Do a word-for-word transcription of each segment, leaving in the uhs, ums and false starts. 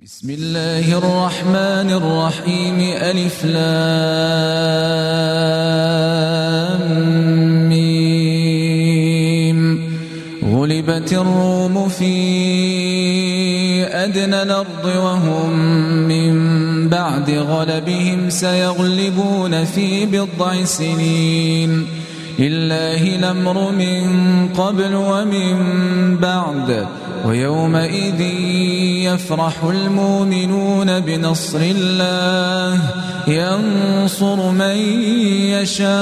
بسم الله الرحمن الرحيم. ألف لام ميم. غلبت الروم في أدنى الأرض وهم من بعد غلبهم سيغلبون في بضع سنين. لله الأمر من قبل ومن بعد ويومئذ يفرح المؤمنون بنصر الله ينصر من يشاء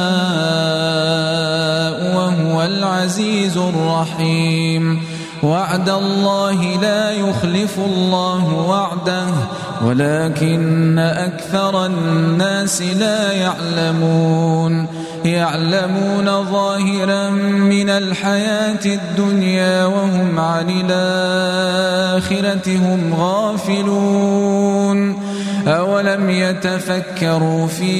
وهو العزيز الرحيم. وعد الله لا يخلف الله وعده ولكن أكثر الناس لا يعلمون. يعلمون ظاهرا من الحياة الدنيا وهم عن الآخرة هم غافلون. أولم يتفكروا في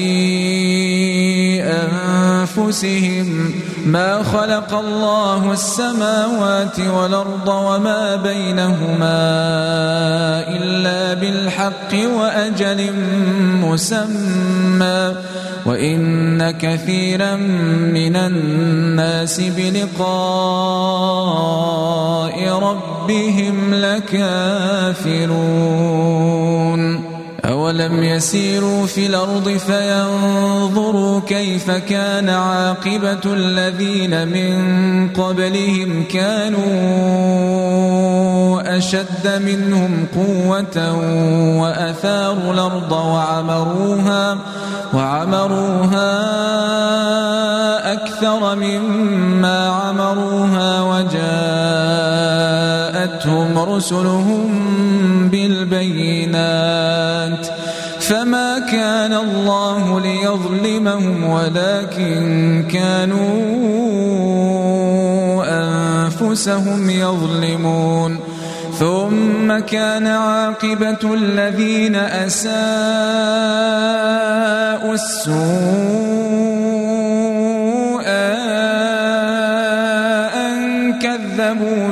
أنفسهم ما خلق الله السماوات والأرض وما بينهما إلا بالحق وأجل مسمى وإن كثيرا من الناس بلقاء ربهم لكافرون. أولم يسيروا في الأرض فينظروا كيف كان عاقبة الذين من قبلهم كانوا أشد منهم قوة وأثاروا الأرض وعمروها وعمروها أكثر مما عمروها وجاءتهم رسلهم بالبينات فما كان الله ليظلمهم ولكن كانوا أنفسهم يظلمون. ثم كان عاقبة الذين أساءوا السوء أن كذبوا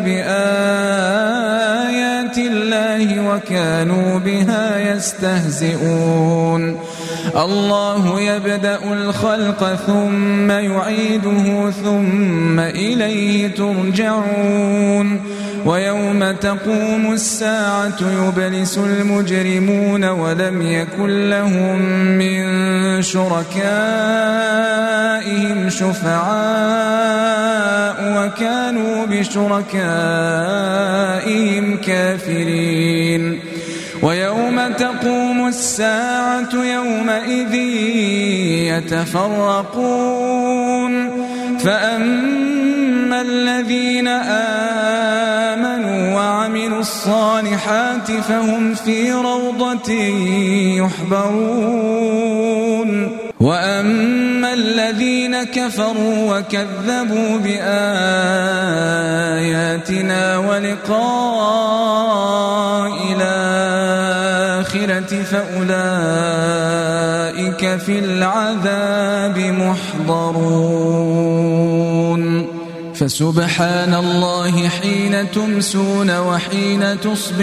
بآيات الله وكانوا بها يستهزئون. الله يبدأ الخلق ثم يعيده ثم إليه ترجعون. ويوم تقوم الساعة يبلس المجرمون ولم يكن لهم من شركائهم شفعاء وكانوا بشركائهم كافرين. ويوم تقوم الساعة يومئذ يتفرقون فأما الذين آمنوا وعملوا الصالحات فهم في روضة يحبرون. وأما الذين كفروا وكذبوا بآياتنا ولقاء الآخرة فأولئك في العذاب محضرون. فسبحان الله حين تمسون وحين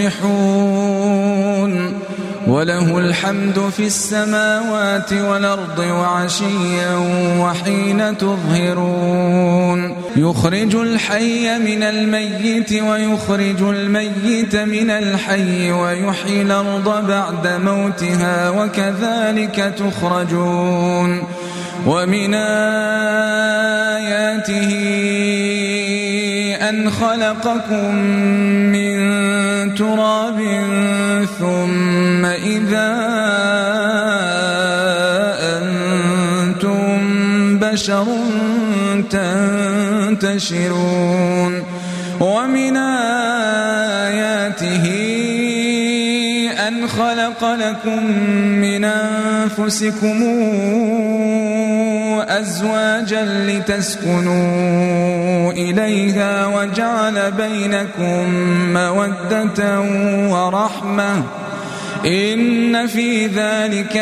تصبحون وله الحمد في السماوات والأرض وعشيا وحين تظهرون. يخرج الحي من الميت ويخرج الميت من الحي ويحيي الأرض بعد موتها وكذلك تخرجون. ومن آياته أن خلقكم من تراب ثم إذا أنتم بشر تنتشرون. ومن آياته أن خلق لكم من أنفسكم أزواجا لتسكنوا إليها وجعل بينكم مودة ورحمة إن في ذلك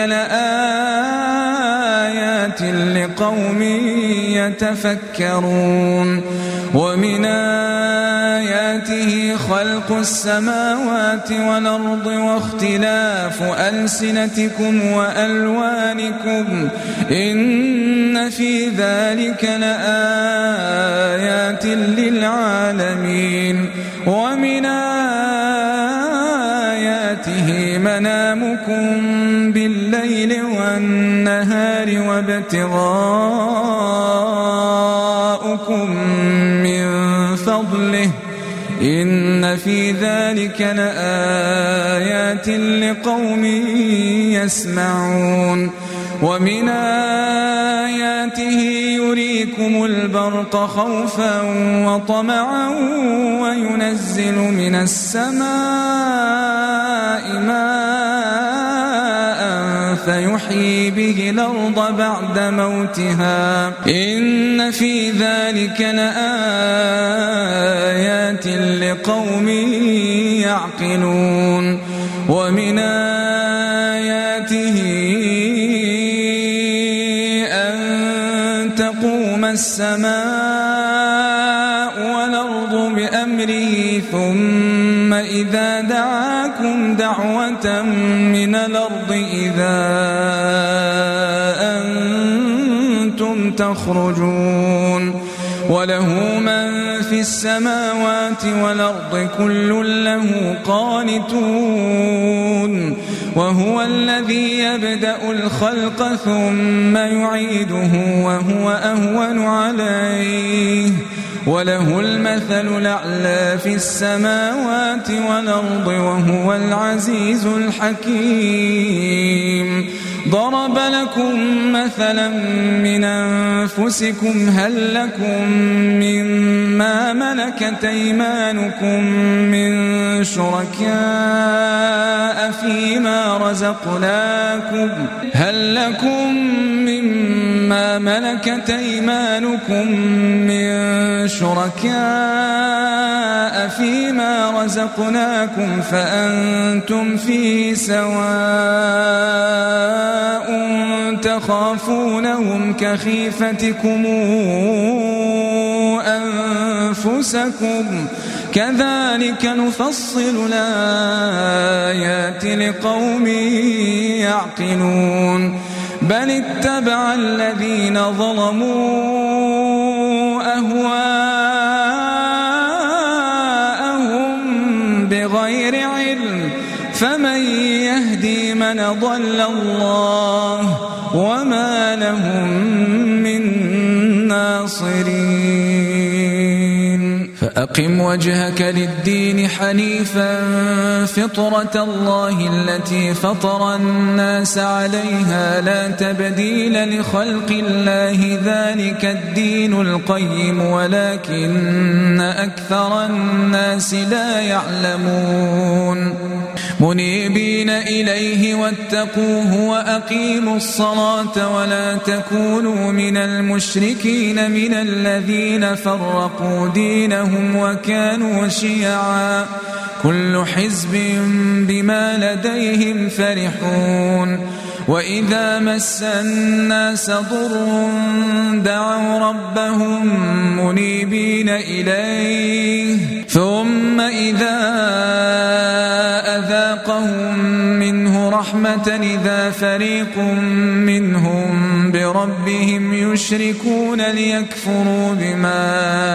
لآيات لقوم يتفكرون. ومن آياته خلق السماوات والأرض واختلاف ألسنتكم وألوانكم إن في ذلك لآيات للعالمين ومن آياته منامكم بالليل والنهار وابتغاؤكم من فضله إن في ذلك لآيات لقوم يسمعون ومن آياته يريكم البرق خوفا وطمعا وينزل من السماء ماء فيحيي به الأرض بعد موتها إن في ذلك لآيات لقوم يعقلون ومن آياته السماء والأرض بأمره ثم إذا دعاكم دعوة من الأرض إذا أنتم تخرجون وله من في السماوات والأرض كل له قانتون وهو الذي يبدأ الخلق ثم يعيده وهو أهون عليه وله المثل الأعلى في السماوات والأرض وهو العزيز الحكيم ضرب لكم مثلا من أنفسكم هل لكم مما ملكت أيمانكم من شركاء فيما رزقناكم هل لكم مما ملكت أيمانكم من شركاء فيما رزقناكم فأنتم فيه سواء تخافونهم كخيفتكم أنفسكم كذلك نفصل الآيات لقوم يعقلون بل اتبع الذين ظلموا أهواءهم بغير علم فمن يهدي من ضل الله وما لهم من ناصرين فأقم وجهك للدين حنيفا فطرة الله التي فطر الناس عليها لا تبديل لخلق الله ذلك الدين القيم ولكن أكثر الناس لا يعلمون منيبين إليه واتقوه وأقيموا الصلاة ولا تكونوا من المشركين من الذين فرقوا دينهم وكانوا شيعا كل حزب بما لديهم فرحون وإذا مس الناس ضر دعوا ربهم منيبين إليه ثم إذا أذاقهم منه رحمة إذا فريق منهم بربهم يشركون ليكفروا بما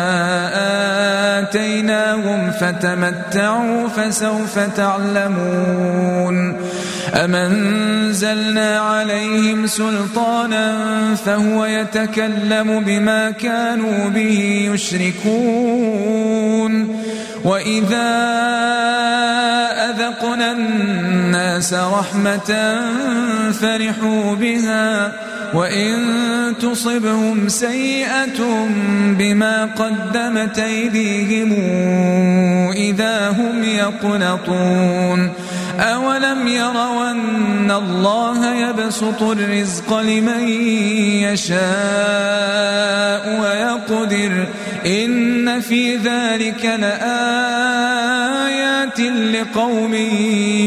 آتيناهم فتمتعوا فسوف تعلمون أم أنزلنا عليهم سلطانا فهو يتكلم بما كانوا به يشركون وإذا أذقنا الناس رحمة فرحوا بها وإن تصبهم سيئة بما قدمت أيديهم إذا هم يقنطون أولم يروا أن الله يبسط الرزق لمن يشاء ويقدر إن في ذلك لآيات لقوم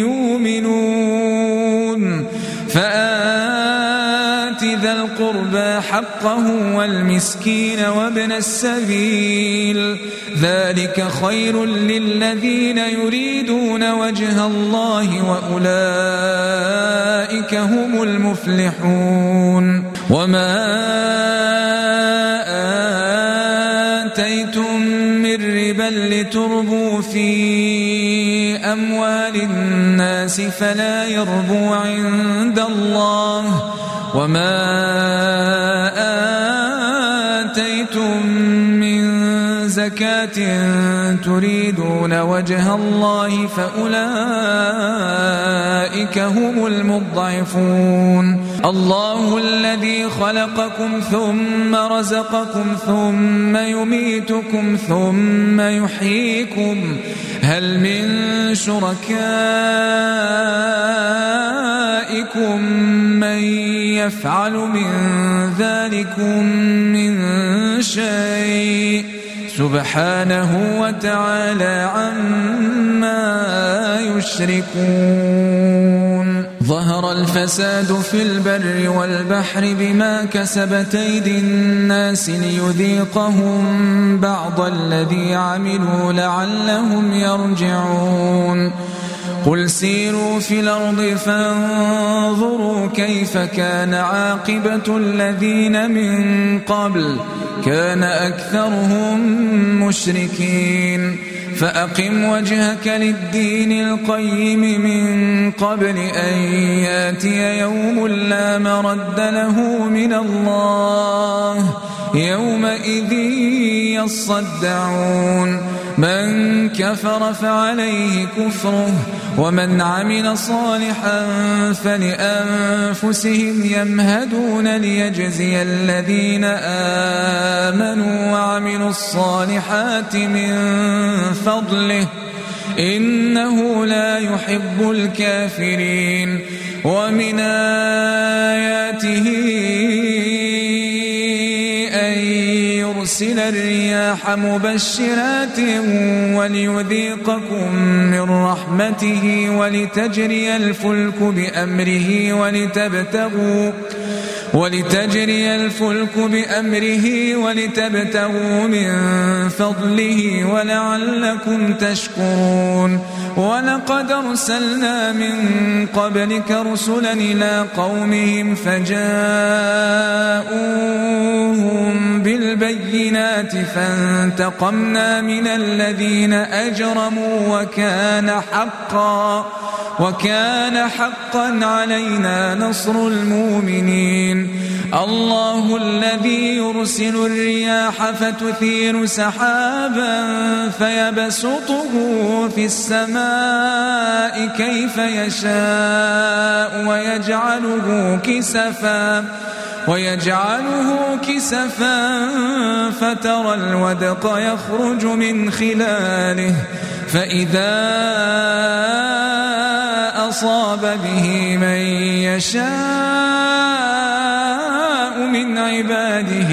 يؤمنون فآت ذا القربى حقه والمسكين وابن السبيل ذلك خير للذين يريدون وجه الله وأولئك هم المفلحون وما آتيتم من ربا لتربوا في أموال الناس فلا يربو عند الله وما آتيتم من زكاة تريدون وجه الله فأولئك هم المضعفون الله الذي خلقكم ثم رزقكم ثم يميتكم ثم يحييكم هل من شركائكم من يفعل من ذلكم من شيء سبحانه وتعالى عما يشركون ظهر الفساد في البر والبحر بما كسبت أيدي الناس ليذيقهم بعض الذي عملوا لعلهم يرجعون قل سيروا في الأرض فانظروا كيف كان عاقبة الذين من قبل كان أكثرهم مشركين فأقم وجهك للدين القيم من قبل أن يأتي يوم لا مرد له من الله يومئذ يصدعون من كفر فعليه كفره ومن عمل صالحا فلأنفسهم يمهدون ليجزي الذين آمنوا وعملوا الصالحات من فضله إنه لا يحب الكافرين ومن آياته أن يرسل الرياح مبشرات وليذيقكم من رحمته ولتجري الفلك بأمره ولتبتغوا ولتجري الفلك بأمره ولتبتغوا من فضله ولعلكم تشكرون ولقد أرسلنا من قبلك رسلا إلى قومهم فجاءوهم بالبينات فانتقمنا من الذين أجرموا وكان حقا وكان حقا علينا نصر المؤمنين الله الذي يرسل الرياح فتثير سحابا فيبسطه في السماء كيف يشاء ويجعله كسفا ويجعله كسفا فترى الودق يخرج من خلاله فإذا أصاب به من يشاء من عباده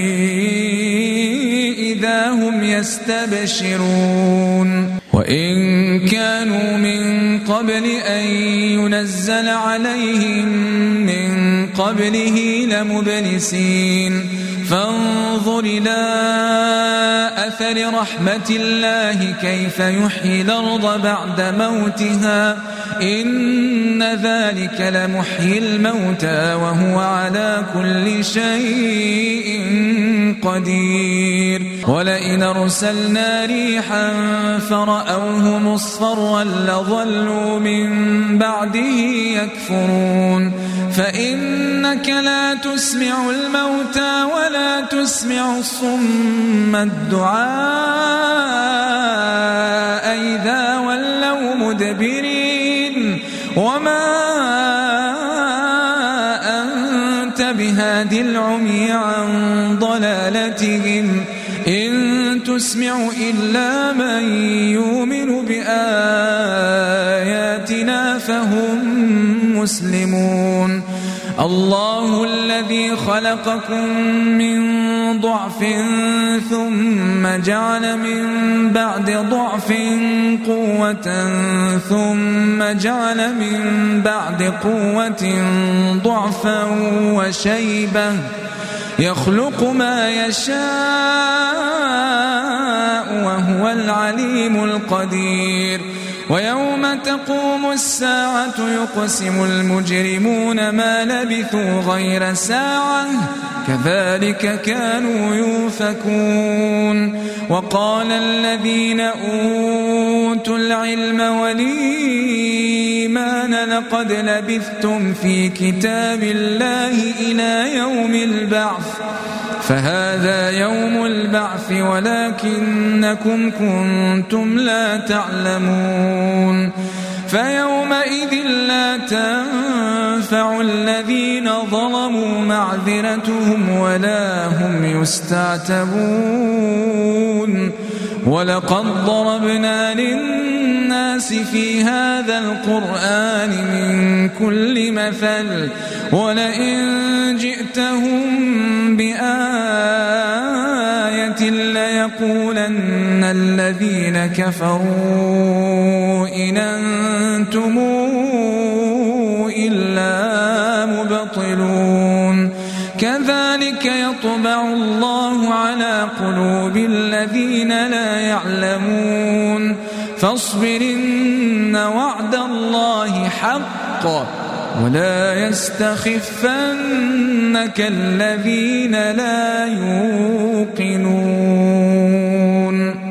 إذا هم يستبشرون وإن كانوا من قبل أن ينزل عليهم من قبله لمبلسين فانظر إلى أثر رحمة الله كيف يحيي الأرض بعد موتها إن ذلك لمحيي الموتى وهو على كل شيء قدير ولئن أرسلنا ريحا فرأوه مصفرا لظلوا من بعده يكفرون فإنك لا تسمع الموتى ولا تسمع الصم الدعاء إذا ولوا مدبرين وما أنت بهادي العمي عن ضلالتهم إن تسمع إلا من يؤمن بآياتنا فهم مسلمون الله الذي خلقكم من ضعف ثم جعل من بعد ضعف قوة ثم جعل من بعد قوة ضعفا وشيبة يخلق ما يشاء وهو العليم القدير ويوم تقوم الساعة يقسم المجرمون ما لبثوا غير ساعة كذلك كانوا يؤفكون وقال الذين أوتوا العلم والإيمان لقد لبثتم في كتاب الله إلى يوم البعث فهذا يوم البعث ولكنكم كنتم لا تعلمون فيومئذ لا تنفع الذين ظلموا معذرتهم ولا هم يستعتبون ولقد ضربنا للناس في هذا القرآن من كل مثل ولئن جئتهم بآية ليقولن الذين كفروا إن أنتم إلا مبطلون كذلك يطبع الله على قلوب الذين لا يعلمون فاصبر إن وعد الله حق ولا يستخفنك الذين لا يوقنون